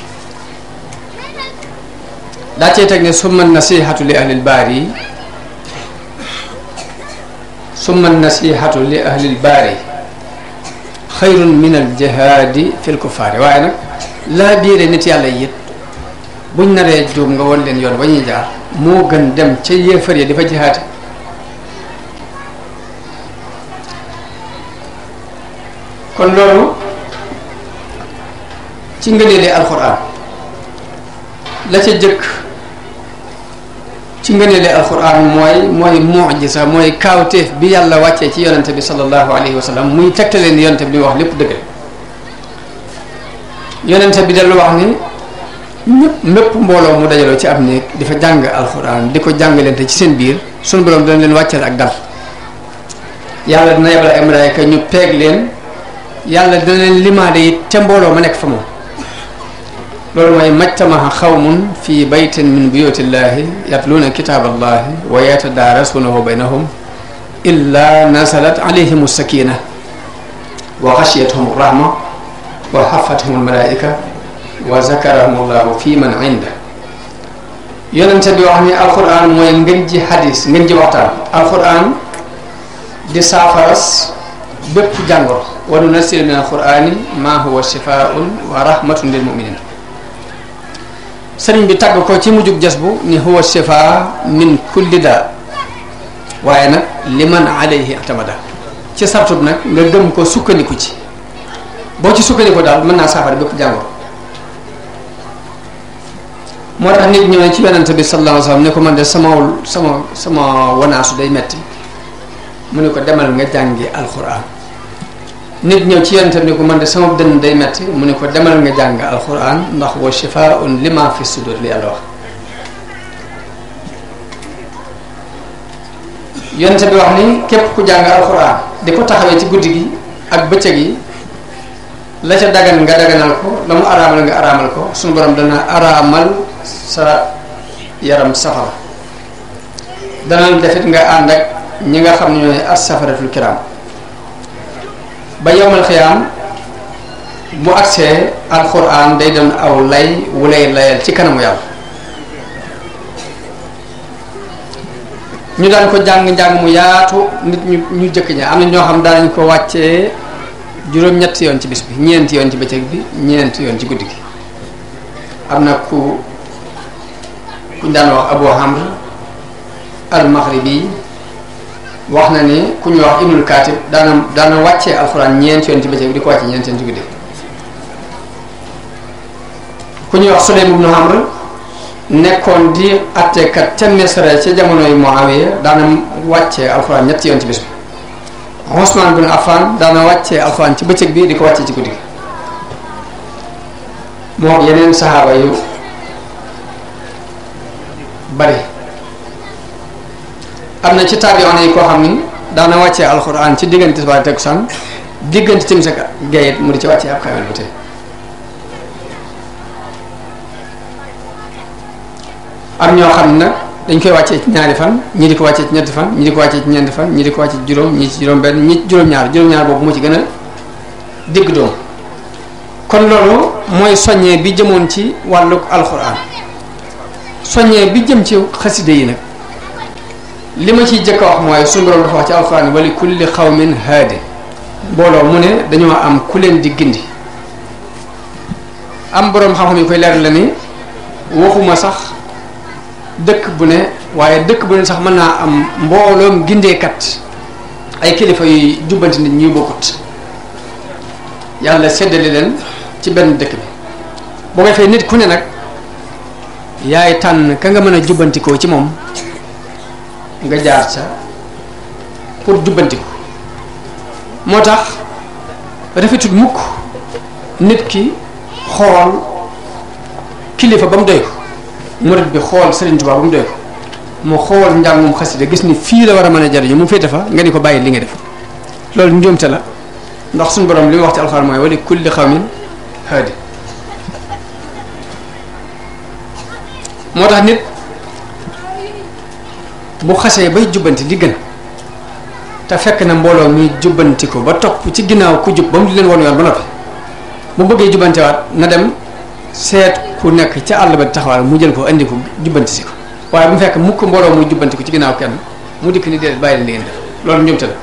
daa cee teg ne summa nasihatu li ahlil baari summa nasihatu li ahlil baari xayrun min al jihaadi fil kufaari waaye nag laa biire nit yàlla yi it buñ naree juum nga won leen yoon ba ñuy jaar moo gën dem ca yéefar ya di fa jihaati kon loolu ci ngëneeli alxuraan la ca jëkk ci ngëneeli alxuraan mooy mooy mu'jiza mooy kaawteef bi yàlla wàccee ci yonente bi sallallahu alayhi wa sallam muy tegtaleen ni yonente bi wax lépp dëgg yonente bi dellu wax ni ñëpp mépp mbooloo mu dajaloo ci ab néeg di fa jàng alxuraan di ko jàngalante ci seen biir sunu borom dana leen wàcceel ak dal yàlla dina yebal ay malaayka ñu peeg leen yàlla dina leen limaade it ca mbooloo ma nekk fa moom loolu mooy majtamaha xawmun fi baytin min buyutillahi yatluuna kitaaballahi wa yatadaarasuunahu baynahum illa nasalat alayhim sakina wa xashiyatuhum rahma wa xafathum almalaika wa zakarahum allahu fi man inda yonente bi wax ni alquran mooy ngën ji hadis ngën ji waxtaan alquran di saafaras bépp jàngoro wa nunazzilu min alqurani ma huwa shifaun wa rahmatun lil muminin sëriñ bi tàgg ko ci mujjug jas bu ni huwa shifa min kulli daa waaye nag liman alayhi atamada ci sartub nag nga gëm ko sukkandiku ci boo ci sukkandiku daal mën naa saafara bépp jàngoro moo tax nit ñëw ne ci yonente bi sallallahu alayhi wa sallam ne ko man de sama sama sama wanaasu day metti mu ne ko demal nga jàngi alquran nit ñëw ci yonente bi ne ko man de sama dënn day metti mu ne ko demal nga jàng alquran ndax wa shifaa'un lima fi sudur li yàlla wax yonente bi wax ni képp ku jàng alquran di ko taxawee ci guddi gi ak bëccëg yi la ca dagan nga daganal ko la mu araamal nga araamal ko suñu borom dana araamal sa yaram safara dana defit nga ànd ak ñi nga xam ne ñooy as safaratul kiram ba yowmal xiyaam bu agsee alquran day doon aw lay wu lay layal ci kanamu yàlla ñu daan ko jàng-njàng mu yaatu nit ñu ñu jëkk ña am na ñoo xam daanañ ko wàccee juróom-ñetti yoon ci bis bi ñeenti yoon ci bëccëg bi ñeenti yoon ci guddi gi am na ku kuñ daan wax Abu Hamr al Maghribi wax na ni ku ñu wax Ibnul Katib daana daana wàccee alxuraan ñeenti yoon ci bëccëg di ko wàcce ñeenti yoon ci guddi. ku ñuy wax Sulaym ibnu Amr nekkoon di attekat ca Misra ca jamonoy Muawiya daana wàccee alxuraan ñetti yoon ci bis bi. Usmaan bin Affan daana wàccee alxuraan ci bëccëg bi di ko wàccee ci guddi gi. moo yeneen saxaaba yu bari. am na ci taabiyoon yi koo xam ni daana wàccee alxuraan ci diggante tisbaar takkusaan diggante timis ak gee it mu di ci wàccee ab kaamil bu tey. am ñoo xam ne nag dañ koy wàccee ci ñaari fan ñi di ko wàccee ci ñetti fan ñi di ko wàccee ci ñeenti fan ñi di ko wàccee ci juróom ñi ci juróom benn ñi ci juróom-ñaar juróom-ñaar boobu moo ci gën a digg doom. kon loolu mooy soññee bi jëmoon ci wàllug alxuraan. soññee bi jëm ci xaside yi nag li ma ciy jëkk a wax mooy suñu borom dafa wax ci alxuraan wali kulli xawmin haadi mbooloo mu ne dañoo am ku leen di gindi. am boroom xam-xam yi koy leer la ni waxuma sax dëkk bu ne waaye dëkk bu ne sax mën naa am mbooloom gindeekat ay kilifa yuy jubbanti nit ñuy bokkut yàlla séddale leen ci benn dëkk bi boo koy fay nit ku ne nag yaay tànn ka nga mën a jubbantikoo ci moom nga jaar sa pour jubbantiku. moo tax rafetul mukk nit ki xool kilifa ba mu doy ko murid bi xool Serigne Touba ba mu doy ko mu xool njàngum xasida gis ni fii la war a mën a jariñu mu féete fa nga ni ko bàyyi li nga def loolu njuumte la ndax suñu borom li mu wax ci alxuraan mooy wali kulli xawmin haadi. moo tax nit bu xasee bay jubbanti di gën te fekk na mbooloo muy jubbanti ko ba topp ci ginnaaw ku jub ba mu di leen won yoon ba noppi bu bëggee jubbantewaat na dem seet ku nekk ca àll ba di taxawal mu jël ko andi ko jubbanti si ko waaye bu mu fekk mukk mbooloo muy jubbanti ko ci ginnaaw kenn mu dikk ni déedéet bàyyi leen li ngeen def loolu njuumte la.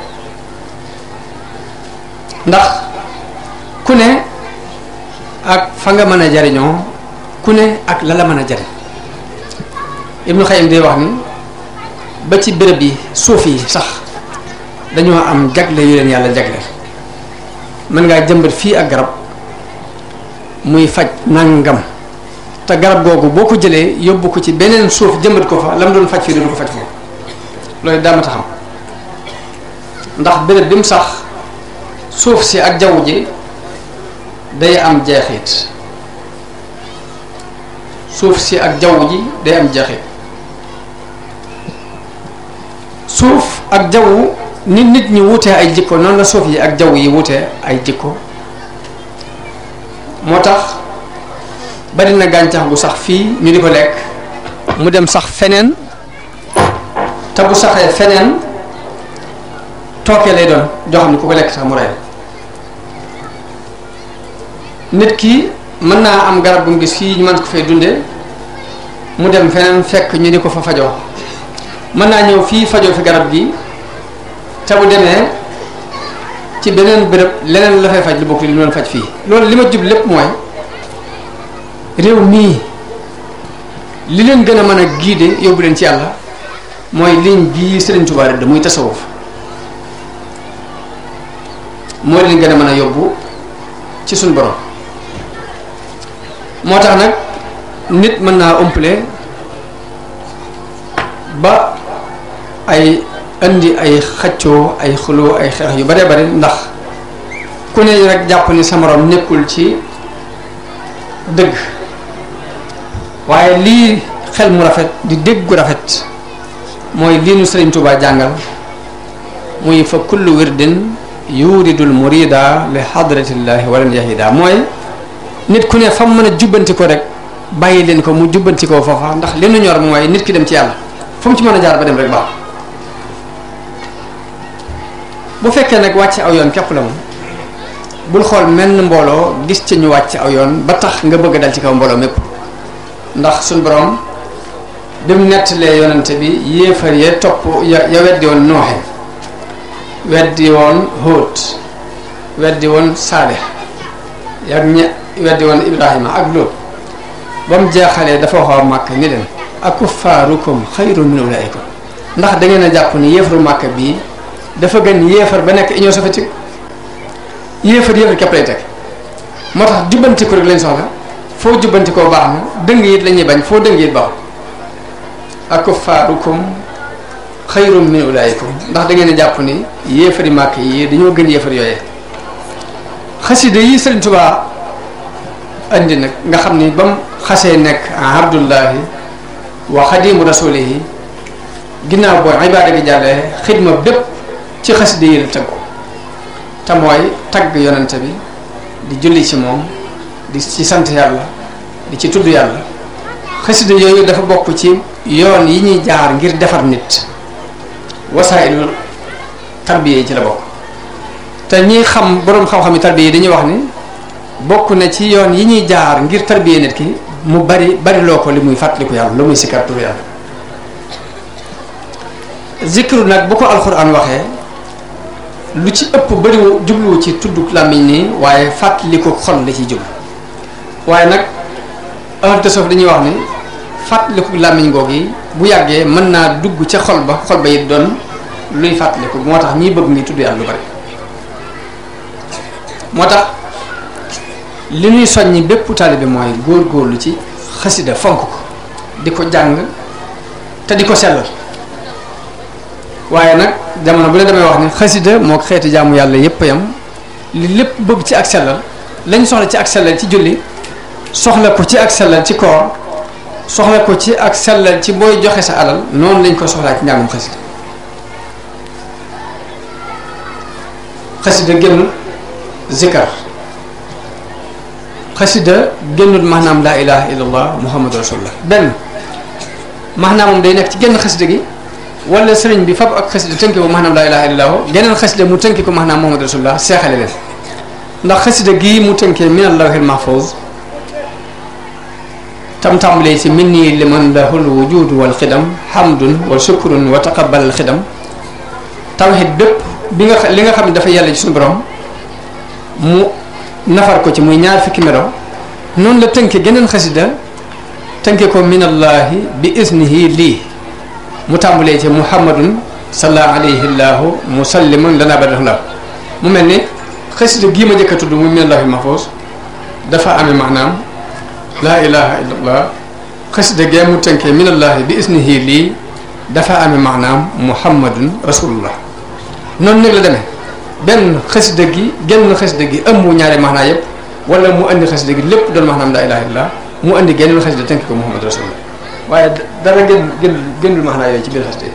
ndax ku ne ak fa nga mën a jariñoo ku ne ak la la mën a jariñ. Ibnu Xayyim day wax ni ba ci béréb yi suuf yi sax dañoo am jagle yu leen yàlla jagleel. mën ngaa jëmbat fii ak garab muy faj nangam te garab googu boo ko jëlee yóbbu ko ci beneen suuf jëmbat ko fa la mu doon faj fii du ko faj foofu loolu daa ma taxam ndax béréb bi mu sax suuf si ak jaww ji day am jeexit suuf si ak jaww ji day am jeexit suuf ak jaww nit nit ñi wutee ay jikko noonu la suuf yi ak jaww yi wutee ay jikko moo tax bari na gàncax gu sax fii ñu di ko lekk mu dem sax feneen te bu saxee feneen tooke lay doon joo xam ne ku ko lekk sax mu rey nit ki mën naa am garab bu mu gis fii ñu mën ko fay dunde mu dem feneen fekk ñu di ko fa fajoo mën naa ñëw fii fajoo fi garab gi te bu demee ci beneen béréb leneen la fay faj lu bokk li mu doon faj fii loolu li ma jub lépp mooy réew mii li leen gën a mën a guider yóbbu leen ci yàlla mooy ligne bii Serigne Touba rek da muy tasawuf moo leen gën a mën a yóbbu ci suñ borom moo tax nag nit mën naa umpale ba ay indi ay xaccoo ay xuloo ay xeex yu bare bare ndax ku ne rek jàpp ni sa morom nekkul ci dëgg waaye lii xel mu rafet di dégg gu rafet mooy lii nu Sëriñ Tuubaa jàngal muy fa kullu wirdin yuridul murida li hadratillahi walan yahida mooy nit ku ne fa mu mën a jubbanti ko rek bàyyi leen ko mu jubbanti ko foofa ndax li nu ñor mooy nit ki dem ci yàlla fu mu ci mën a jaar ba dem rek baax bu fekkee nag wàcc aw yoon képp la moom bul xool menn mbooloo gis ci ñu wàcc aw yoon ba tax nga bëgg a dal ci kaw mbooloo mépp ndax suñ borom bi mu nettalee yonante bi yéefar yee topp ya ya weddi woon nooxe weddi woon Hóot weddi woon Saalix yak ñe weddi woon Ibrahima ak Lóot ba mu jeexalee dafa waxoo Màkk ni leen akuffaarukum xayrun min ulaikum ndax da ngeen a jàpp ni yéefaru Màkka bii dafa gën yéefar ba nekk Union soviétique yéefar yéefar képp lay teg moo tax jubbanti ko rek lañ soxla foo jubbanti koo baax na dëng it la ñuy bañ foo dëng it baax akuffaarukum xayrum min ulaayikum ndax da ngeen a jàpp ni yéefari Màkka yi dañoo gën yéefar yooyee xasida yi Sëriñ Tuubaa andi nag nga xam ni ba mu xasee nekk abdullahi wa xadimu rasulihi ginnaaw boo ibaada gi jàllee xidma bépp ci xasida yi la tëgg te mooy tagg yonente bi di julli ci moom di ci sant yàlla di ci tudd yàlla xasida yooyu dafa bokk ci yoon yi ñuy jaar ngir defar nit wasaailu tarbiya yi ci la bokk te ñi xam boroom xam-xam yi tarbiya yi dañuy wax ni bokk na ci yoon yi ñuy jaar ngir tarbiya nit ki mu bari bari loo ko li muy fàttaliku yàlla lu muy sikkar tur yàlla zikru nag bu ko alxuraan waxee lu ci ëpp bariwu jubluwu ci tudd làmmiñ nii waaye fàttaliku xol la ci jublu waaye nag ahlu tasawuf dañuy wax ni fàttaliku làmmiñ googu yi bu yàggee mën naa dugg ca xol ba xol ba it doon luy fàttaliku moo tax ñiy bëgg ngi tudd yàlla lu bari moo tax li ñuy soññi bépp taalibe mooy góor-góorlu ci xasida fonk ko di ko jàng te di ko sellal waaye nag jamono bu ne damay wax ni xasida moo xeeti jaamu yàlla yépp yam li lépp bëgg ci ak sellal lañ soxla ci ak sellal ci julli soxla ko ci ak sellal ci koor soxla ko ci ak sellal ci booy joxe sa alal noonu lañ ko soxlaa ci njàngum xasida xasida génn zikar xasida génnul maanaam laa ilaha illallah muhammadu rasulullah benn maanaam moom day nekk ci genn xasida gi wala sëriñ bi fab ak xasida tënki ko maanaam laa ilaha illallah geneen xasida mu tënki ko maanaam muhammadu rasulullah seexale leen ndax xasida gii mu tënkee min allahil mahfuz tam tàmbalee ci min nii liman lahul wujudu wal xidam hamdun wa shukrun wa taqabbal xidam tawhid bépp bi nga li nga xam ne dafa yàlla ci suñu borom mu nafar ko ci muy ñaar fukki melo noonu la tënke geneen xasida tënke ko minallahi bi isnihi lii mu tàmbalee ci muhammadun salla alayhi llahu musalliman lana badahla mu mel ni xasida gii ma njëkk a tudd muy minallahi mahfuz dafa amee maanaam laa ilaha illallah xasida gee mu tënke minallahi bi isnihi lii dafa amee maanaam muhammadun rasulullah noonu nag la demee benn xasida gi genn xasida gi ëmb ñaari maanaa yëpp wala mu andi xasida gi lépp doon maanaam laa ilaha illallah mu andi genn xasida tënk ko muhammad rasulullah waaye dara gën gën gënul maanaa yooyu ci biir xasida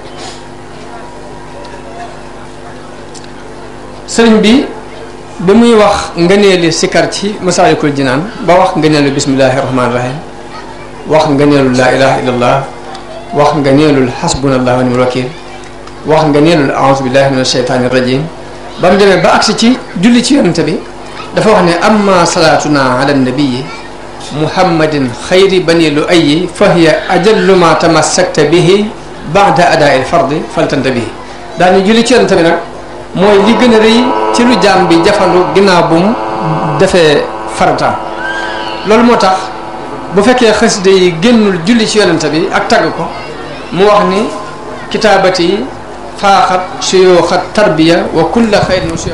sëriñ bi bi muy wax ngëneelu sikar ci masaalikul jinaan ba wax ngëneelu bismillahi rahmaani rahim wax ngëneelu laa ilaha illallah wax ngëneelu xasbunallah wa ni'mal wakil wax ngëneelu a'uuzu billahi min asheytaani rajim ba mu demee ba agsi ci julli ci yonente bi dafa wax ne amma salaatuna ala nabii muhammadin xayri bani lu ayi fa hiya ajallu ma tamassakta bihi baada adaa il fardi faltanta bihi daani julli ci yonente bi nag mooy li gën a rëy ci lu jaam bi jafandu ginnaaw bu mu defee farataam loolu moo tax bu fekkee xasida yi génnul julli ci yonente bi ak tagg ko mu wax ni kitaabati faaxat suyuuxat tarbiya wa kulla xayrin suyuux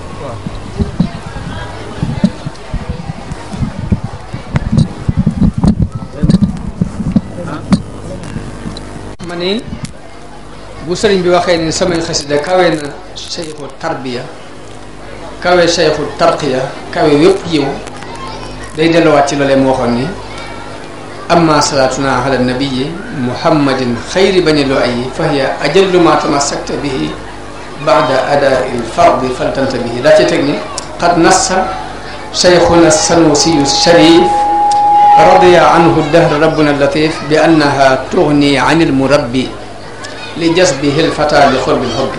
ma ni bu sëriñ bi waxee ni samay xasida kawe na seyxu tarbiya kawe seyxu tarqiya kawe yépp yiw day delluwaat ci loolee mu waxoon ni amma salaatuna ala nabii muhammadin xayri bani lu ayi fa hiya ajallu ma tamassakta bihi baada adaai lfardi faltanta bihi daa ci teg ni qad nassa cheikhuna sanusiyu sharif radiya anhu dahr rabbuna latif bi annaha tugni an ilmurabbi li jasbihi lfata li xurbi lxubbi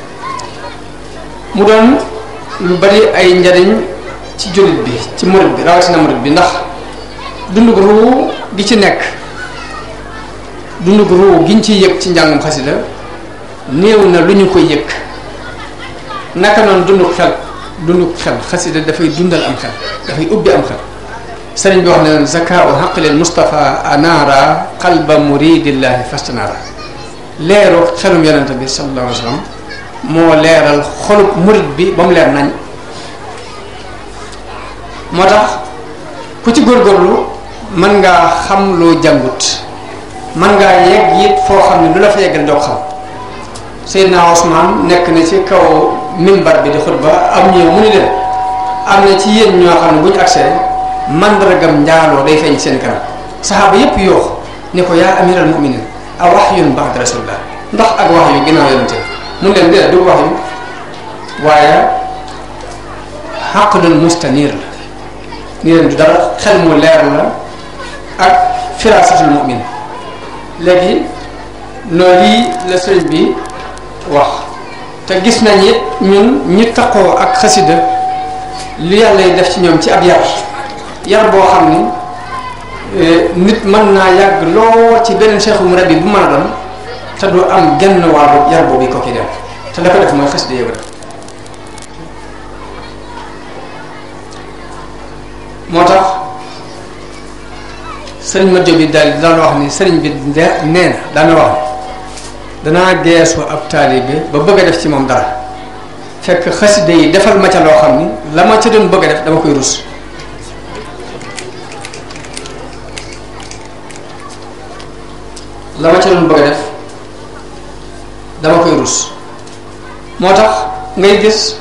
mu doon lu bari ay njariñ ci jullit bi ci murid bi rawatina murid bi ndax dundug ruu gi ci nekk dundug ruu giñ ciy yëg ci njàngum xasida néew na lu ñu koy yëg naka noonu dundug xel dundug xel xasida dafay dundal am xel dafay ubbi am xel sëriñ bi wax ne zakaau xaqlil Mustafa anaara qalba muridillahi fastanaara leeru xelum yonente bi sallallahu alayhi wa sallam moo leeral xolub murit bi ba mu leer nañ. moo tax ku ci góorgóorlu mën ngaa xam loo jàngut mën ngaa yegg it foo xam ne lu la fa yeggal doo xam. Seydina Ousmane nekk na ci kaw mimbar bi di xutba am ñëw mu ni leen am na ci yéen ñoo xam ne bu ñu agsee mandargam njaaloo day feeñ seen kanam saxaaba yépp yoox ni ko yaa amiral muminin a wahyun ba'da rasulillah ndax ak wax yu ginnaaw yonente mun leen déedéet du wax yu waaye xaqlun mustanir la ni leen du dara xel mu leer la ak firasatul mumin léegi loolu yi la sëriñ bi wax te gis nañ it ñun ñi taqoo ak xasida lu yàlla yi def ci ñoom ci ab yar yar boo xam ni nit mën naa yàgg lool ci beneen cheikhu murabbi bu mën a doon te du am genn wàllu yar boobu ko ki dem te la ko def mooy xasida yëpp rek moo tax sëriñ ma jobi daal daan wax ni sëriñ bi nee na daana wax ni danaa geesu ab taalibe ba bëgg a def ci moom dara fekk xasida yi defal ma ca loo xam ni la ma ca doon bëgg a def dama koy rus la ma ca doon bëgg a def dama koy rus moo tax ngay gis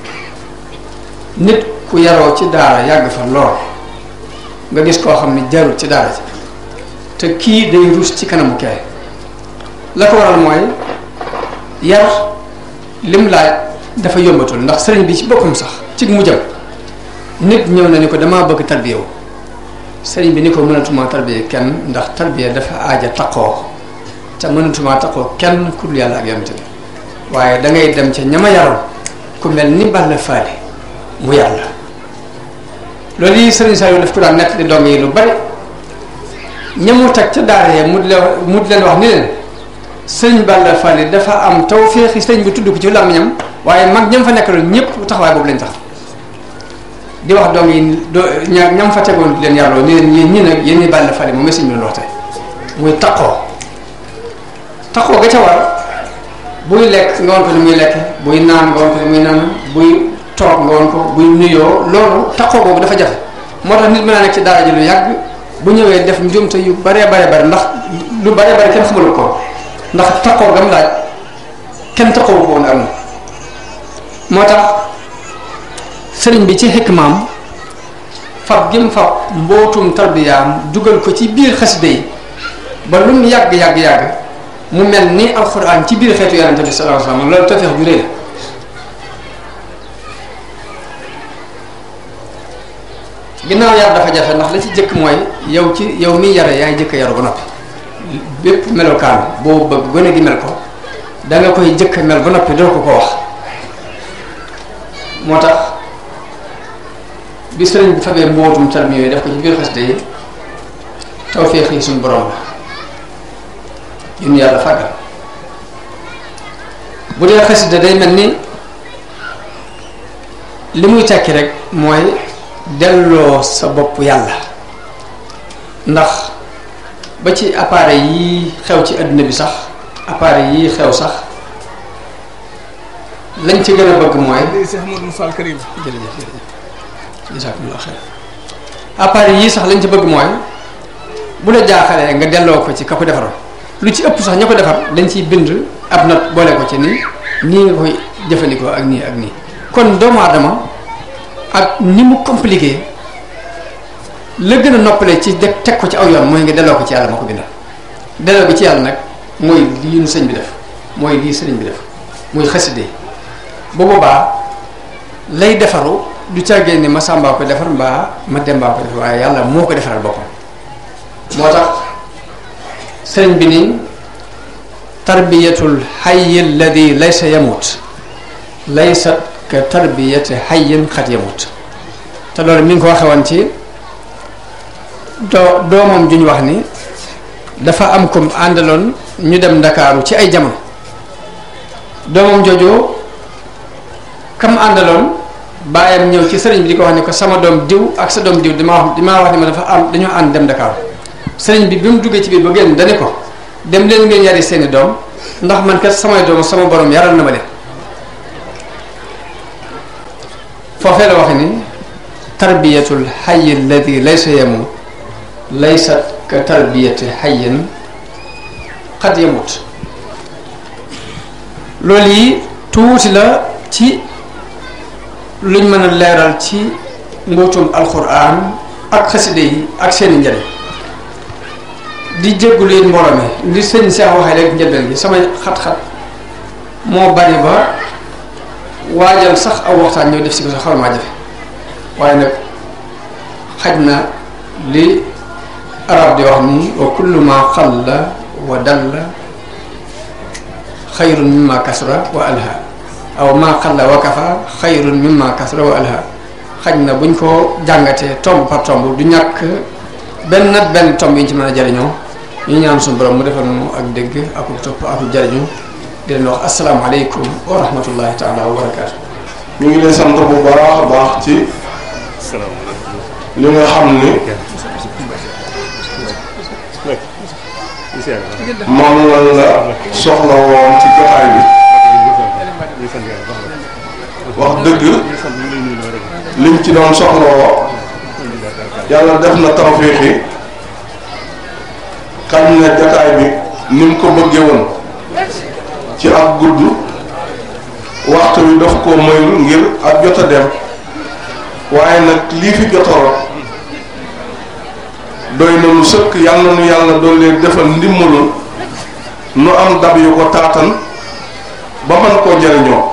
nit ku yaroo ci daara yàgg fa lool nga gis koo xam ni jarul ci daara ci te kii day rus ci kanamu kay la ko waral mooy yar lim laaj dafa yombatul ndax sëriñ bi ci boppam sax ci mu jëm nit ñëw na ni ko damaa bëgg tarbiya wu sëriñ bi ni ko mënatuma tarbiya kenn ndax tarbiya dafa aaja taqoo te mënatuma taqoo kenn ku dul yàlla ak yonent bi waaye da ngay dem ca ñama yaroon ku mel ni Balla Faali mu yàlla loolu yi sëriñ Saliou daf ko daan nekk di dong yi lu bari ñamu teg ca daara yee mu di leen mu di leen wax ni leen sëriñ Balla Faali dafa am tawféexi sëriñ bi tudd ko ci làmmiñam waaye mag ñam fa nekk loolu ñëpp taxawaay boobu lañ tax di wax dong yi doo ña ñam fa tegoon di leen yarloo ni leen yéen ñi nag yéen ñi Balla Faali moom sëriñ bi doon wax tey muy taqoo taqoo ga ca war buy lekk nga woon ko ni muy lekk buy naan nga woon ko ni muy naan buy toog nga woon ko buy nuyoo loolu taqoo boobu dafa jafe moo tax nit mën naa nekk ci daara ji lu yàgg bu ñëwee def njuumte yu baree bare bare ndax lu baree bare kenn xamalu ko ndax taqoo gam laaj kenn taqoo ko woon am na moo tax sëriñ bi ci xikmaam fab gim fab mbootum tarbiyaam dugal ko ci biir xasida yi ba lu mu yàgg yàgg yàgg mu mel ni alxuraan ci biir xeetu yonente bi sallallahu alayhi wasallam loolu tawfeex ju rëy la ginnaaw yar dafa jafe ndax la ci jëkk mooy yow ci yow miy yare yaay jëkk yaru ba noppi bépp melokaan boo bëgg gone gi mel ko da nga koy jëkk mel ba noppi doo ko ko wax moo tax bi sëriñ bi fabee mbootum tarbiya yooyu def ko ci biir xasida yi tawfeex yi suñu borom la ñun yàlla fàggal bu dee xasida day mel ni li muy tekki rek mooy delloo sa bopp yàlla ndax ba ci appareil yi xew ci adduna bi sax appareil yi xew sax lañ ci gën a bëgg mooy jërëjëf jërëjëf jazakumullah xayr appareil yi sax lañ ci bëgg mooy bu la jaaxalee nga delloo ko ci ka ko defaroon lu ci ëpp sax ña ko defar dañ ciy bind ab note boole ko ci nii nii nga koy jëfandikoo ak nii ak nii kon doomu aadama ak ni mu compliqué la gën a noppale ci de teg ko ci aw yoon mooy nga delloo ko ci yàlla ma ko bindal delloo bi ci yàlla nag mooy lii nu sëñ bi def mooy lii sëriñ bi def muy xaside bu boobaa lay defaru du càggee ni ma sàmbaa ko defar mbaa ma dembaa ko defar waaye yàlla moo ko defaral boppam moo tax sëriñ bi ni tarbiyatul hayy alladi laysa yamut laysa ka tarbiyati hayyin xat yamut te loolu mi ngi ko waxe woon ci doo doomam ju ñu wax ni dafa am comme àndaloon ñu dem ndakaaru ci ay jamono doomam joojoo kam àndaloon baayam ñëw ci sëriñ bi di ko wax ne ko sama doom diw ak sa doom diw dama wax dama wax ni ma dafa am dañoo ànd dem ndakaaru sëriñ bi bi mu duggee ci biir ba génn dane ko dem leen ngeen yari seeni doom ndax man kat samay doom sama borom yaral na ma leen foofee la waxe ni tarbiyatul hayy alladi laysa yamut laysat ka tarbiyati hayyin qad yamut loolu yi tuuti la ci luñ mën a leeral ci mbootum alquran ak xaside yi ak seeni njëriñ di jéggulu yéen mbooloo mi li sëñ Seex waxee léegi njëlbeen gi samay xat-xat moo bari ba waajal sax aw waxtaan ñoo def si ko sax xaw maa jafe waaye nag xaj na li arab di wax ni wa kullu ma qalla wa dalla xayrun mimma kasra wa alha aw ma qalla wa kafa xayrun mimma kasra wa alha xaj na buñ ko jàngatee tomb par tomb du ñàkk benn nat benn tomb yi ñu ci mën a jariñoo ñu ñaan suñu borom mu defal mu ak dégg ak topp ak jariñu di leen wax asalaamaaleykum wa rahmatullahi taala wa barakaatu. ñu ngi lay sant bu baax a baax ci li nga xam ni moom lan la soxla woon ci jotaay bi wax dëgg liñ ci doon soxla woo yàlla def na tawfiix yi xam ne jotaay bi ni mu ko bëggee woon ci ak gudd waxtu wi daf koo mayul ngir ak jot a dem waaye nag lii fi jotoro doy na lu sëkk yàlla nu yàlla doon leen defal ndimbalul nu am dab yu ko taatan ba mën koo jariñoo